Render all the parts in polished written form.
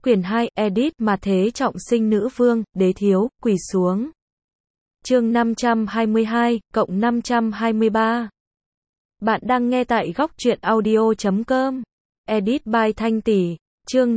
Quyển 2, edit, mà thế trọng sinh nữ vương, đế thiếu, quỳ xuống. Chương 522, cộng 523. Bạn đang nghe tại góc truyện audio.com. Edit by Thanh Tỷ. Chương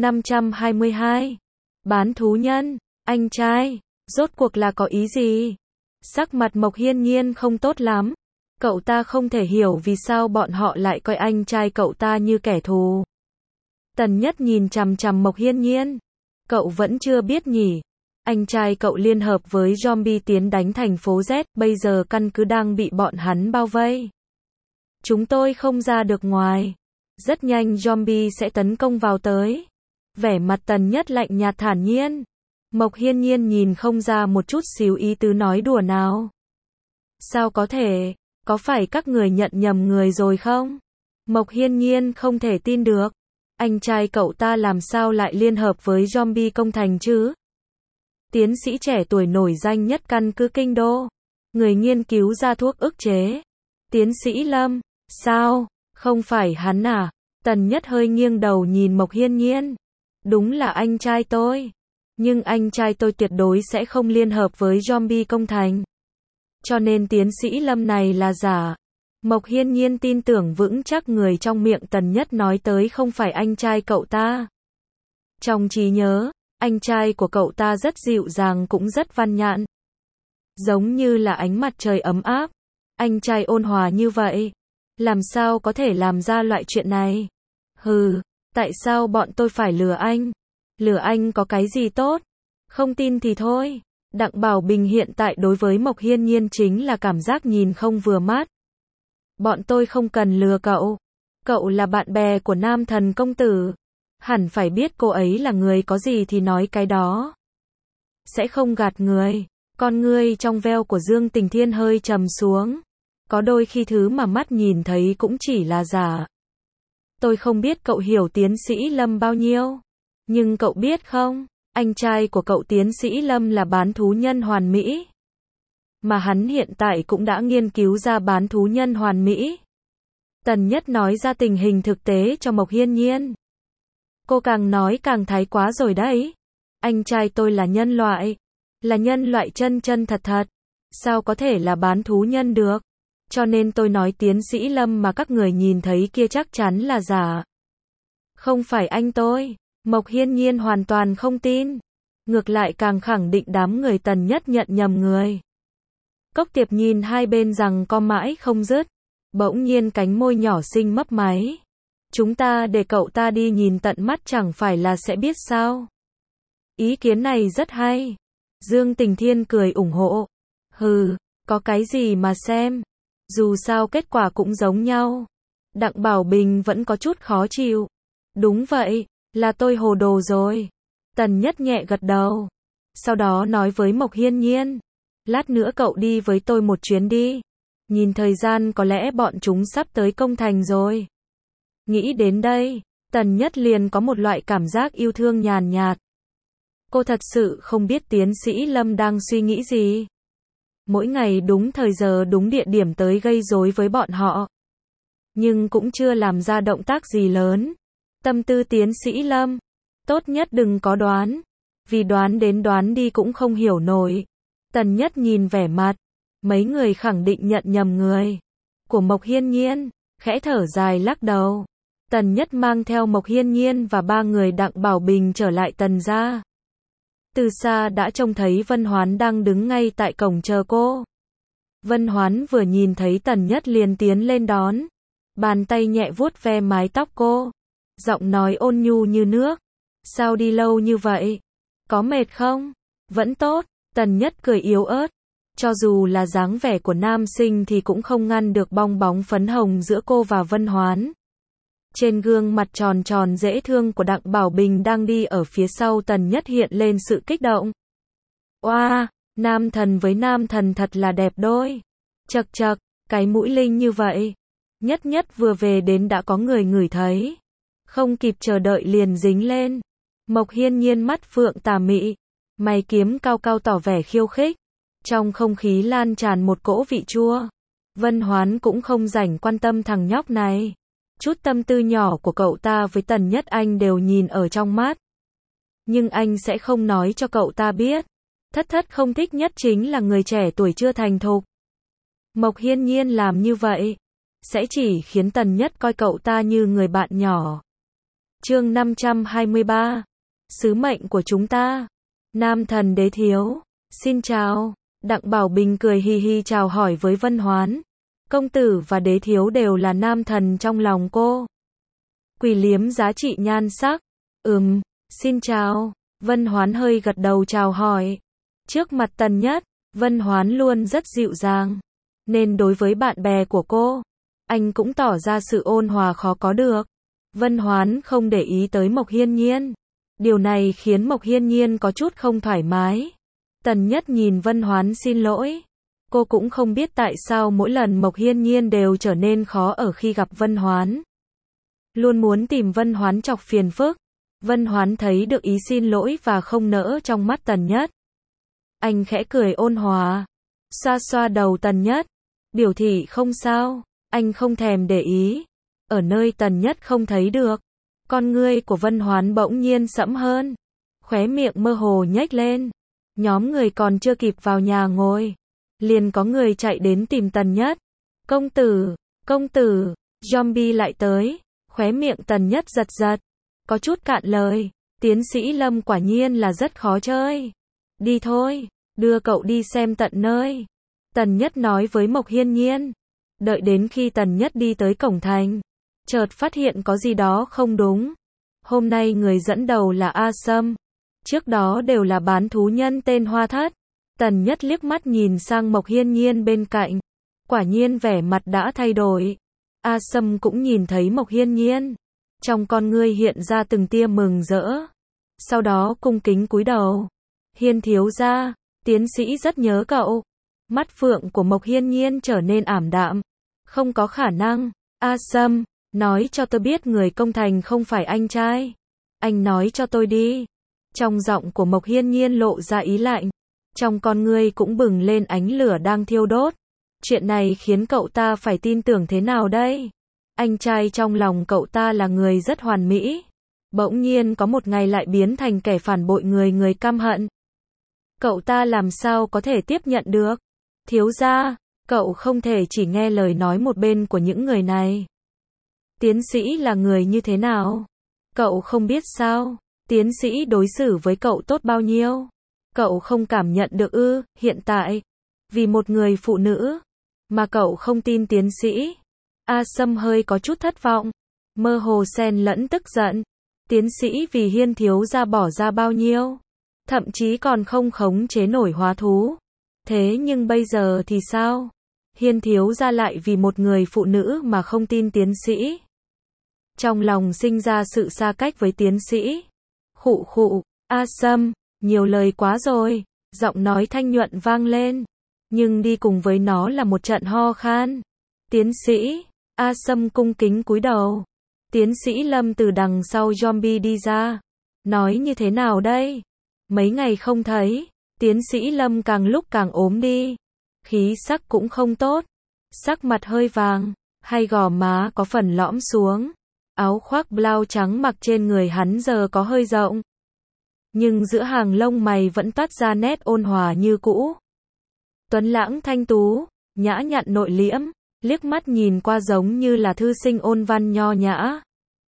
522. Bán thú nhân, anh trai, rốt cuộc là có ý gì? Sắc mặt Mộc Hiên Nhiên không tốt lắm. Cậu ta không thể hiểu vì sao bọn họ lại coi anh trai cậu ta như kẻ thù. Tần Nhất nhìn chằm chằm Mộc Hiên Nhiên. Cậu vẫn chưa biết nhỉ? Anh trai cậu liên hợp với zombie tiến đánh thành phố Z, bây giờ căn cứ đang bị bọn hắn bao vây. Chúng tôi không ra được ngoài. Rất nhanh zombie sẽ tấn công vào tới. Vẻ mặt Tần Nhất lạnh nhạt thản nhiên. Mộc Hiên Nhiên nhìn không ra một chút xíu ý tứ nói đùa nào. Sao có thể? Có phải các người nhận nhầm người rồi không? Mộc Hiên Nhiên không thể tin được. Anh trai cậu ta làm sao lại liên hợp với zombie công thành chứ? Tiến sĩ trẻ tuổi nổi danh nhất căn cứ Kinh Đô. Người nghiên cứu ra thuốc ức chế. Tiến sĩ Lâm. Sao? Không phải hắn à? Tần Nhất hơi nghiêng đầu nhìn Mộc Hiên Nhiên. Đúng là anh trai tôi. Nhưng anh trai tôi tuyệt đối sẽ không liên hợp với zombie công thành. Cho nên tiến sĩ Lâm này là giả. Mộc Hiên Nhiên tin tưởng vững chắc người trong miệng Tần Nhất nói tới không phải anh trai cậu ta. Trong trí nhớ, anh trai của cậu ta rất dịu dàng cũng rất văn nhã. Giống như là ánh mặt trời ấm áp. Anh trai ôn hòa như vậy. Làm sao có thể làm ra loại chuyện này? Hừ, tại sao bọn tôi phải lừa anh? Lừa anh có cái gì tốt? Không tin thì thôi. Đặng Bảo Bình hiện tại đối với Mộc Hiên Nhiên chính là cảm giác nhìn không vừa mắt. Bọn tôi không cần lừa cậu. Cậu là bạn bè của Nam Thần công tử. Hẳn phải biết cô ấy là người có gì thì nói cái đó. Sẽ không gạt người. Con ngươi trong veo của Dương Tình Thiên hơi trầm xuống. Có đôi khi thứ mà mắt nhìn thấy cũng chỉ là giả. Tôi không biết cậu hiểu tiến sĩ Lâm bao nhiêu. Nhưng cậu biết không, anh trai của cậu tiến sĩ Lâm là bán thú nhân hoàn mỹ. Mà hắn hiện tại cũng đã nghiên cứu ra bán thú nhân hoàn mỹ. Tần Nhất nói ra tình hình thực tế cho Mộc Hiên Nhiên. Cô càng nói càng thái quá rồi đấy. Anh trai tôi là nhân loại. Là nhân loại chân chân thật thật. Sao có thể là bán thú nhân được? Cho nên tôi nói tiến sĩ Lâm mà các người nhìn thấy kia chắc chắn là giả. Không phải anh tôi. Mộc Hiên Nhiên hoàn toàn không tin. Ngược lại càng khẳng định đám người Tần Nhất nhận nhầm người. Cốc Tiệp nhìn hai bên rằng co mãi không dứt. Bỗng nhiên cánh môi nhỏ xinh mấp máy. Chúng ta để cậu ta đi nhìn tận mắt chẳng phải là sẽ biết sao. Ý kiến này rất hay. Dương Tình Thiên cười ủng hộ. Hừ, có cái gì mà xem. Dù sao kết quả cũng giống nhau. Đặng Bảo Bình vẫn có chút khó chịu. Đúng vậy, là tôi hồ đồ rồi. Tần Nhất nhẹ gật đầu. Sau đó nói với Mộc Hiên Nhiên. Lát nữa cậu đi với tôi một chuyến đi. Nhìn thời gian có lẽ bọn chúng sắp tới công thành rồi. Nghĩ đến đây, Tần Nhất liền có một loại cảm giác yêu thương nhàn nhạt. Cô thật sự không biết tiến sĩ Lâm đang suy nghĩ gì. Mỗi ngày đúng thời giờ đúng địa điểm tới gây rối với bọn họ. Nhưng cũng chưa làm ra động tác gì lớn. Tâm tư tiến sĩ Lâm. Tốt nhất đừng có đoán. Vì đoán đến đoán đi cũng không hiểu nổi. Tần Nhất nhìn vẻ mặt. Mấy người khẳng định nhận nhầm người. Của Mộc Hiên Nhiên. Khẽ thở dài lắc đầu. Tần Nhất mang theo Mộc Hiên Nhiên và ba người Đặng Bảo Bình trở lại Tần gia. Từ xa đã trông thấy Vân Hoán đang đứng ngay tại cổng chờ cô. Vân Hoán vừa nhìn thấy Tần Nhất liền tiến lên đón. Bàn tay nhẹ vuốt ve mái tóc cô. Giọng nói ôn nhu như nước. Sao đi lâu như vậy? Có mệt không? Vẫn tốt. Tần Nhất cười yếu ớt. Cho dù là dáng vẻ của nam sinh thì cũng không ngăn được bong bóng phấn hồng giữa cô và Vân Hoán. Trên gương mặt tròn tròn dễ thương của Đặng Bảo Bình đang đi ở phía sau Tần Nhất hiện lên sự kích động. Oa, nam thần với nam thần thật là đẹp đôi. Chậc chậc, cái mũi linh như vậy. Nhất Nhất vừa về đến đã có người ngửi thấy. Không kịp chờ đợi liền dính lên. Mộc Hiên Nhiên mắt phượng tà mị. Mày kiếm cao cao tỏ vẻ khiêu khích. Trong không khí lan tràn một cỗ vị chua. Vân Hoán cũng không rảnh quan tâm thằng nhóc này. Chút tâm tư nhỏ của cậu ta với Tần Nhất Anh đều nhìn ở trong mắt. Nhưng anh sẽ không nói cho cậu ta biết. Thất thất không thích nhất chính là người trẻ tuổi chưa thành thục. Mộc Hiên Nhiên làm như vậy, sẽ chỉ khiến Tần Nhất coi cậu ta như người bạn nhỏ. Chương 523. Sứ mệnh của chúng ta. Nam thần đế thiếu. Xin chào. Đặng Bảo Bình cười hi hi chào hỏi với Vân Hoán. Công tử và đế thiếu đều là nam thần trong lòng cô. Quỷ liếm giá trị nhan sắc. Xin chào. Vân Hoán hơi gật đầu chào hỏi. Trước mặt Tần Nhất, Vân Hoán luôn rất dịu dàng. Nên đối với bạn bè của cô, anh cũng tỏ ra sự ôn hòa khó có được. Vân Hoán không để ý tới Mộc Hiên Nhiên. Điều này khiến Mộc Hiên Nhiên có chút không thoải mái. Tần Nhất nhìn Vân Hoán xin lỗi. Cô cũng không biết tại sao mỗi lần Mộc Hiên Nhiên đều trở nên khó ở khi gặp Vân Hoán. Luôn muốn tìm Vân Hoán chọc phiền phức. Vân Hoán thấy được ý xin lỗi và không nỡ trong mắt Tần Nhất. Anh khẽ cười ôn hòa, xoa xoa đầu Tần Nhất, biểu thị không sao, anh không thèm để ý. Ở nơi Tần Nhất không thấy được, con ngươi của Vân Hoán bỗng nhiên sẫm hơn, khóe miệng mơ hồ nhếch lên. Nhóm người còn chưa kịp vào nhà ngồi, liền có người chạy đến tìm Tần Nhất. Công tử, zombie lại tới. Khóe miệng Tần Nhất giật giật, có chút cạn lời. Tiến sĩ Lâm quả nhiên là rất khó chơi. Đi thôi, đưa cậu đi xem tận nơi. Tần Nhất nói với Mộc Hiên Nhiên. Đợi đến khi Tần Nhất đi tới cổng thành, chợt phát hiện có gì đó không đúng. Hôm nay người dẫn đầu là A Sâm. Trước đó đều là bán thú nhân tên Hoa Thất. Tần Nhất liếc mắt nhìn sang Mộc Hiên Nhiên bên cạnh. Quả nhiên vẻ mặt đã thay đổi. A Sâm cũng nhìn thấy Mộc Hiên Nhiên. Trong con ngươi hiện ra từng tia mừng rỡ. Sau đó cung kính cúi đầu. Hiên thiếu gia, tiến sĩ rất nhớ cậu. Mắt phượng của Mộc Hiên Nhiên trở nên ảm đạm. Không có khả năng. A Sâm, nói cho tôi biết người công thành không phải anh trai. Anh nói cho tôi đi. Trong giọng của Mộc Hiên Nhiên lộ ra ý lạnh. Trong con ngươi cũng bừng lên ánh lửa đang thiêu đốt. Chuyện này khiến cậu ta phải tin tưởng thế nào đây? Anh trai trong lòng cậu ta là người rất hoàn mỹ. Bỗng nhiên có một ngày lại biến thành kẻ phản bội người căm hận. Cậu ta làm sao có thể tiếp nhận được? Thiếu gia, cậu không thể chỉ nghe lời nói một bên của những người này. Tiến sĩ là người như thế nào? Cậu không biết sao? Tiến sĩ đối xử với cậu tốt bao nhiêu? Cậu không cảm nhận được ư? Hiện tại, vì một người phụ nữ mà cậu không tin tiến sĩ. A Sâm hơi có chút thất vọng, mơ hồ xen lẫn tức giận. Tiến sĩ vì Hiên thiếu gia bỏ ra bao nhiêu? Thậm chí còn không khống chế nổi hóa thú. Thế nhưng bây giờ thì sao? Hiên thiếu gia lại vì một người phụ nữ mà không tin tiến sĩ. Trong lòng sinh ra sự xa cách với tiến sĩ. Khụ khụ, A Sâm, nhiều lời quá rồi. Giọng nói thanh nhuận vang lên. Nhưng đi cùng với nó là một trận ho khan. Tiến sĩ, A Sâm cung kính cúi đầu. Tiến sĩ Lâm từ đằng sau zombie đi ra. Nói như thế nào đây? Mấy ngày không thấy, tiến sĩ Lâm càng lúc càng ốm đi. Khí sắc cũng không tốt. Sắc mặt hơi vàng, hay gò má có phần lõm xuống. Áo khoác blau trắng mặc trên người hắn giờ có hơi rộng. Nhưng giữa hàng lông mày vẫn toát ra nét ôn hòa như cũ. Tuấn lãng thanh tú, nhã nhặn nội liễm, liếc mắt nhìn qua giống như là thư sinh ôn văn nho nhã.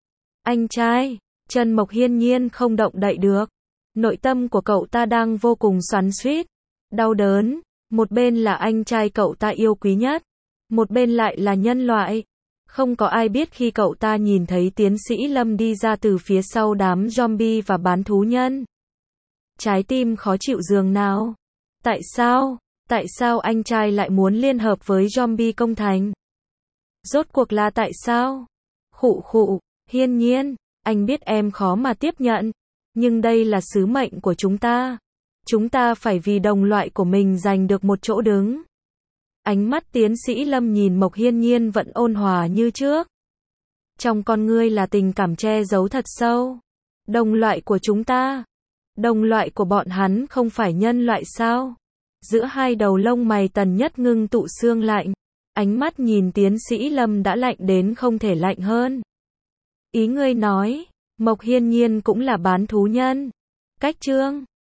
Anh trai, chân Mộc Hiên Nhiên không động đậy được. Nội tâm của cậu ta đang vô cùng xoắn xuýt, đau đớn. Một bên là anh trai cậu ta yêu quý nhất, một bên lại là nhân loại. Không có ai biết khi cậu ta nhìn thấy tiến sĩ Lâm đi ra từ phía sau đám zombie và bán thú nhân. Trái tim khó chịu giường nào. Tại sao anh trai lại muốn liên hợp với zombie công thành? Rốt cuộc là tại sao? Khụ khụ, Hiên Nhiên, anh biết em khó mà tiếp nhận. Nhưng đây là sứ mệnh của chúng ta. Chúng ta phải vì đồng loại của mình giành được một chỗ đứng. Ánh mắt tiến sĩ Lâm nhìn Mộc Hiên Nhiên vẫn ôn hòa như trước. Trong con ngươi là tình cảm che giấu thật sâu. Đồng loại của chúng ta. Đồng loại của bọn hắn không phải nhân loại sao? Giữa hai đầu lông mày Tần Nhất ngưng tụ xương lạnh. Ánh mắt nhìn tiến sĩ Lâm đã lạnh đến không thể lạnh hơn. Ý ngươi nói, Mộc Hiên Nhiên cũng là bán thú nhân. Cách chương